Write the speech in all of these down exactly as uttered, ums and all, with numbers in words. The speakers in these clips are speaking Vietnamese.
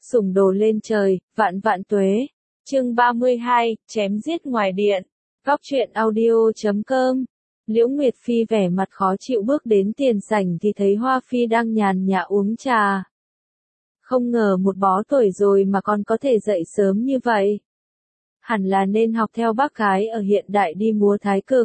sủng đồ lên trời, vạn vạn tuế. Chương ba mươi hai, chém giết ngoài điện. Góc truyện audio chấm com. Liễu Nguyệt Phi vẻ mặt khó chịu bước đến tiền sảnh thì thấy Hoa Phi đang nhàn nhã uống trà. Không ngờ một bó tuổi rồi mà còn có thể dậy sớm như vậy. Hẳn là nên học theo bác gái ở hiện đại đi múa thái cực.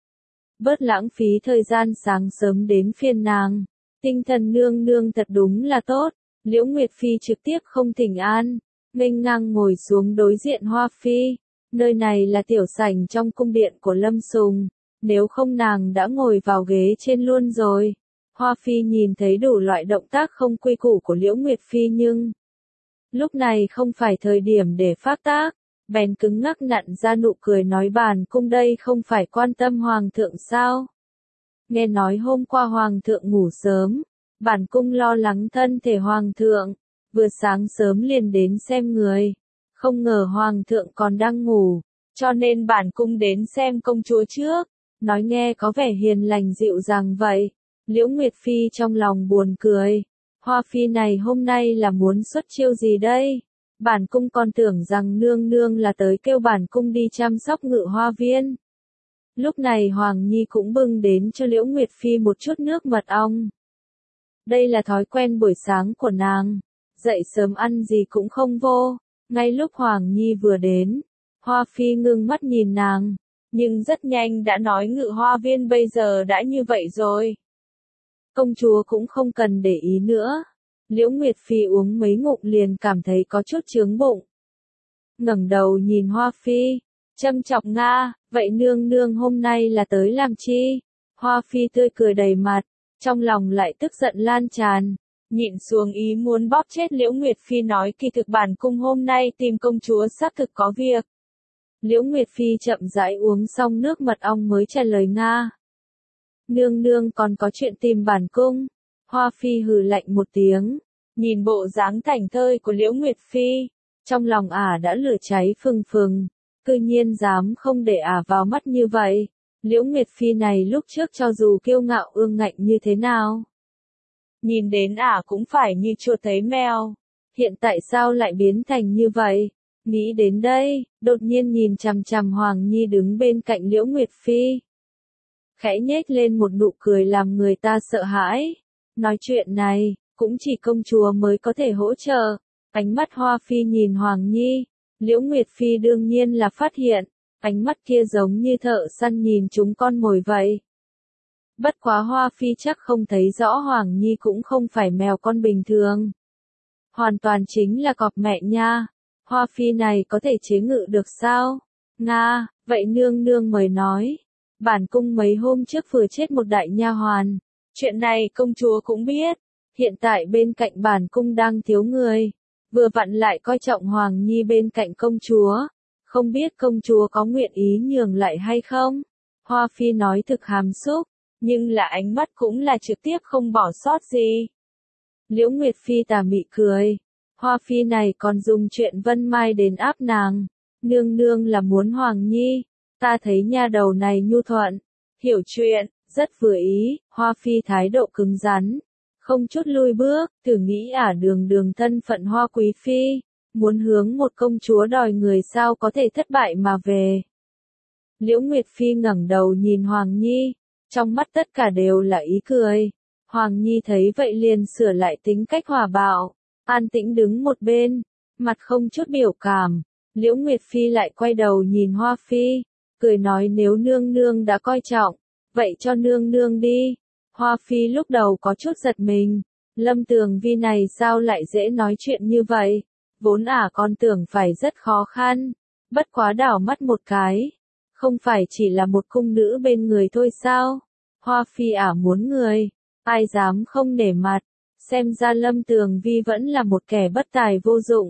Bớt lãng phí thời gian sáng sớm đến phiên nàng. Tinh thần nương nương thật đúng là tốt. Liễu Nguyệt Phi trực tiếp không thỉnh an, nghênh ngang ngồi xuống đối diện Hoa Phi. Nơi này là tiểu sảnh trong cung điện của Lâm Sùng, nếu không nàng đã ngồi vào ghế trên luôn rồi. Hoa Phi nhìn thấy đủ loại động tác không quy củ của Liễu Nguyệt Phi nhưng lúc này không phải thời điểm để phát tác, bèn cứng ngắc nặn ra nụ cười nói bản cung đây không phải quan tâm hoàng thượng sao? Nghe nói hôm qua hoàng thượng ngủ sớm, bản cung lo lắng thân thể hoàng thượng, vừa sáng sớm liền đến xem người, không ngờ hoàng thượng còn đang ngủ, cho nên bản cung đến xem công chúa trước, nói nghe có vẻ hiền lành dịu dàng vậy. Liễu Nguyệt Phi trong lòng buồn cười, Hoa Phi này hôm nay là muốn xuất chiêu gì đây? Bản cung còn tưởng rằng nương nương là tới kêu bản cung đi chăm sóc ngự hoa viên. Lúc này Hoàng Nhi cũng bưng đến cho Liễu Nguyệt Phi một chút nước mật ong. Đây là thói quen buổi sáng của nàng, dậy sớm ăn gì cũng không vô. Ngay lúc Hoàng Nhi vừa đến, Hoa Phi ngưng mắt nhìn nàng, nhưng rất nhanh đã nói ngự hoa viên bây giờ đã như vậy rồi. Công chúa cũng không cần để ý nữa. Liễu Nguyệt Phi uống mấy ngụm liền cảm thấy có chút chướng bụng. Ngẩng đầu nhìn Hoa Phi, châm chọc nga, vậy nương nương hôm nay là tới làm chi? Hoa Phi tươi cười đầy mặt, trong lòng lại tức giận lan tràn, nhịn xuống ý muốn bóp chết Liễu Nguyệt Phi nói kỳ thực bản cung hôm nay tìm công chúa xác thực có việc. Liễu Nguyệt Phi chậm rãi uống xong nước mật ong mới trả lời nga. Nương nương còn có chuyện tìm bản cung. Hoa Phi hừ lạnh một tiếng, nhìn bộ dáng thảnh thơi của Liễu Nguyệt Phi, trong lòng ả đã lửa cháy phừng phừng, cư nhiên dám không để ả vào mắt như vậy. Liễu Nguyệt Phi này lúc trước cho dù kiêu ngạo ương ngạnh như thế nào, nhìn đến ả cũng phải như chuột thấy mèo, hiện tại sao lại biến thành như vậy? Nghĩ đến đây, đột nhiên nhìn chằm chằm Hoàng Nhi đứng bên cạnh Liễu Nguyệt Phi, khẽ nhếch lên một nụ cười làm người ta sợ hãi. Nói chuyện này, cũng chỉ công chúa mới có thể hỗ trợ. Ánh mắt Hoa Phi nhìn Hoàng Nhi, Liễu Nguyệt Phi đương nhiên là phát hiện, ánh mắt kia giống như thợ săn nhìn chúng con mồi vậy. Bất quá Hoa Phi chắc không thấy rõ Hoàng Nhi cũng không phải mèo con bình thường. Hoàn toàn chính là cọp mẹ nha. Hoa Phi này có thể chế ngự được sao? Nga, vậy nương nương mời nói. Bản cung mấy hôm trước vừa chết một đại nha hoàn. Chuyện này công chúa cũng biết. Hiện tại bên cạnh bản cung đang thiếu người. Vừa vặn lại coi trọng Hoàng Nhi bên cạnh công chúa. Không biết công chúa có nguyện ý nhường lại hay không? Hoa Phi nói thực hàm xúc, nhưng là ánh mắt cũng là trực tiếp không bỏ sót gì. Liễu Nguyệt Phi tà mị cười. Hoa Phi này còn dùng chuyện Vân Mai đến áp nàng. Nương nương là muốn Hoàng Nhi. Ta thấy nha đầu này nhu thuận, hiểu chuyện, rất vừa ý. Hoa Phi thái độ cứng rắn, không chút lui bước, thử nghĩ ả đường đường thân phận Hoa Quý Phi, muốn hướng một công chúa đòi người sao có thể thất bại mà về. Liễu Nguyệt Phi ngẩng đầu nhìn Hoàng Nhi, trong mắt tất cả đều là ý cười. Hoàng Nhi thấy vậy liền sửa lại tính cách hòa bạo, an tĩnh đứng một bên, mặt không chút biểu cảm. Liễu Nguyệt Phi lại quay đầu nhìn Hoa Phi, cười nói nếu nương nương đã coi trọng, vậy cho nương nương đi. Hoa Phi lúc đầu có chút giật mình, Lâm Tường Vi này sao lại dễ nói chuyện như vậy, vốn ả còn tưởng phải rất khó khăn, bất quá đảo mắt một cái, không phải chỉ là một cung nữ bên người thôi sao? Hoa Phi ả muốn người, ai dám không nể mặt, xem ra Lâm Tường Vi vẫn là một kẻ bất tài vô dụng.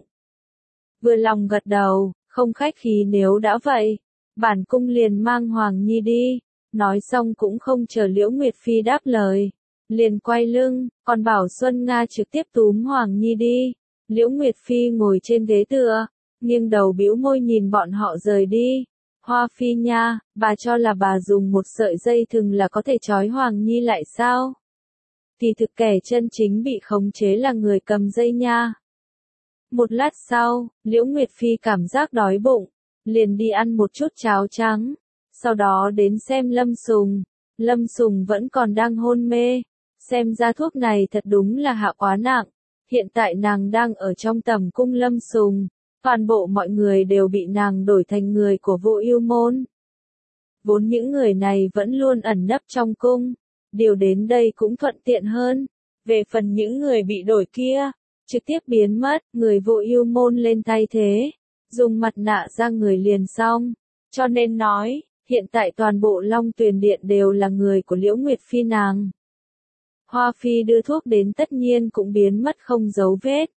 Vừa lòng gật đầu, không khách khí nếu đã vậy, bản cung liền mang Hoàng Nhi đi. Nói xong cũng không chờ Liễu Nguyệt Phi đáp lời, liền quay lưng, còn bảo Xuân Nga trực tiếp túm Hoàng Nhi đi. Liễu Nguyệt Phi ngồi trên ghế tựa, nghiêng đầu bĩu môi nhìn bọn họ rời đi. Hoa Phi nha, bà cho là bà dùng một sợi dây thừng là có thể trói Hoàng Nhi lại sao? Thì thực kẻ chân chính bị khống chế là người cầm dây nha. Một lát sau, Liễu Nguyệt Phi cảm giác đói bụng, liền đi ăn một chút cháo trắng, sau đó đến xem Lâm Sùng. Lâm Sùng vẫn còn đang hôn mê, xem ra thuốc này thật đúng là hạ quá nặng. Hiện tại nàng đang ở trong tầm cung Lâm Sùng, toàn bộ mọi người đều bị nàng đổi thành người của Vô Ưu môn. Vốn những người này vẫn luôn ẩn nấp trong cung, điều đến đây cũng thuận tiện hơn. Về phần những người bị đổi kia, trực tiếp biến mất, người Vô Ưu môn lên thay thế, dùng mặt nạ ra người liền xong. Cho nên nói, hiện tại toàn bộ Long Tuyền Điện đều là người của Liễu Nguyệt Phi nàng. Hoa Phi đưa thuốc đến tất nhiên cũng biến mất không dấu vết.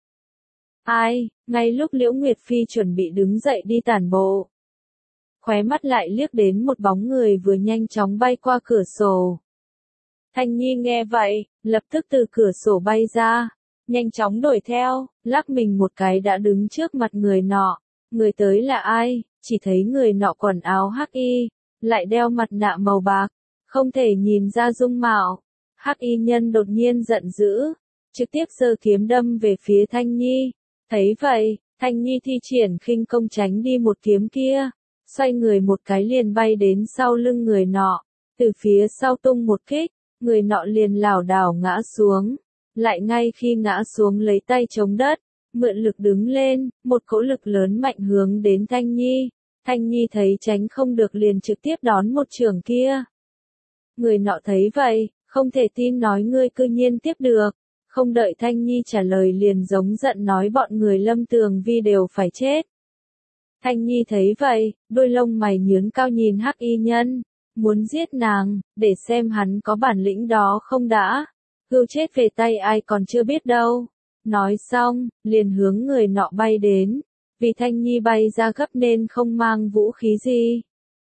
Ai, ngay lúc Liễu Nguyệt Phi chuẩn bị đứng dậy đi tản bộ, khóe mắt lại liếc đến một bóng người vừa nhanh chóng bay qua cửa sổ. Thanh Nhi nghe vậy, lập tức từ cửa sổ bay ra, nhanh chóng đuổi theo, lắc mình một cái đã đứng trước mặt người nọ. Người tới là ai? Chỉ thấy người nọ quần áo hắc y, lại đeo mặt nạ màu bạc, không thể nhìn ra dung mạo. Hắc y nhân đột nhiên giận dữ, trực tiếp giơ kiếm đâm về phía Thanh Nhi. Thấy vậy, Thanh Nhi thi triển khinh công tránh đi một kiếm kia, xoay người một cái liền bay đến sau lưng người nọ, từ phía sau tung một kích, người nọ liền lảo đảo ngã xuống, lại ngay khi ngã xuống lấy tay chống đất, mượn lực đứng lên, một cỗ lực lớn mạnh hướng đến Thanh Nhi. Thanh Nhi thấy tránh không được liền trực tiếp đón một chưởng kia. Người nọ thấy vậy, không thể tin nói ngươi cư nhiên tiếp được, không đợi Thanh Nhi trả lời liền giống giận nói bọn người Lâm Tường Vi đều phải chết. Thanh Nhi thấy vậy, đôi lông mày nhướng cao nhìn hắc y nhân, muốn giết nàng, để xem hắn có bản lĩnh đó không đã. Hưu chết về tay ai còn chưa biết đâu. Nói xong, liền hướng người nọ bay đến, vì Thanh Nhi bay ra gấp nên không mang vũ khí gì.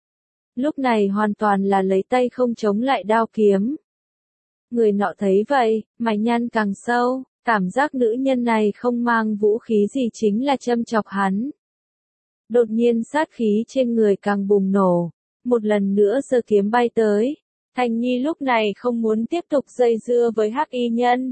Lúc này hoàn toàn là lấy tay không chống lại đao kiếm. Người nọ thấy vậy, mày nhăn càng sâu, cảm giác nữ nhân này không mang vũ khí gì chính là châm chọc hắn. Đột nhiên sát khí trên người càng bùng nổ, một lần nữa giơ kiếm bay tới. Thanh Nhi lúc này không muốn tiếp tục dây dưa với hắc y nhân.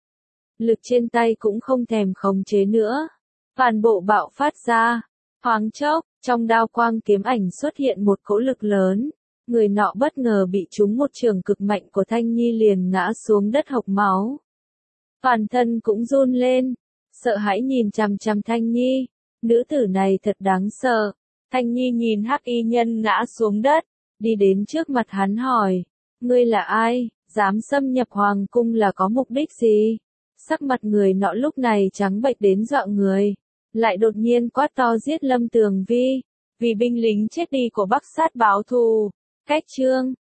Lực trên tay cũng không thèm khống chế nữa, toàn bộ bạo phát ra. Thoáng chốc, trong đao quang kiếm ảnh xuất hiện một cỗ lực lớn, người nọ bất ngờ bị trúng một chưởng cực mạnh của Thanh Nhi liền ngã xuống đất hộc máu. Toàn thân cũng run lên, sợ hãi nhìn chằm chằm Thanh Nhi, nữ tử này thật đáng sợ. Thanh Nhi nhìn hắc y nhân ngã xuống đất, đi đến trước mặt hắn hỏi, ngươi là ai, dám xâm nhập hoàng cung là có mục đích gì? Sắc mặt người nọ lúc này trắng bệch đến dọa người, lại đột nhiên quát to giết Lâm Tường Vi, vì binh lính chết đi của Bắc Sát báo thù. Cách chương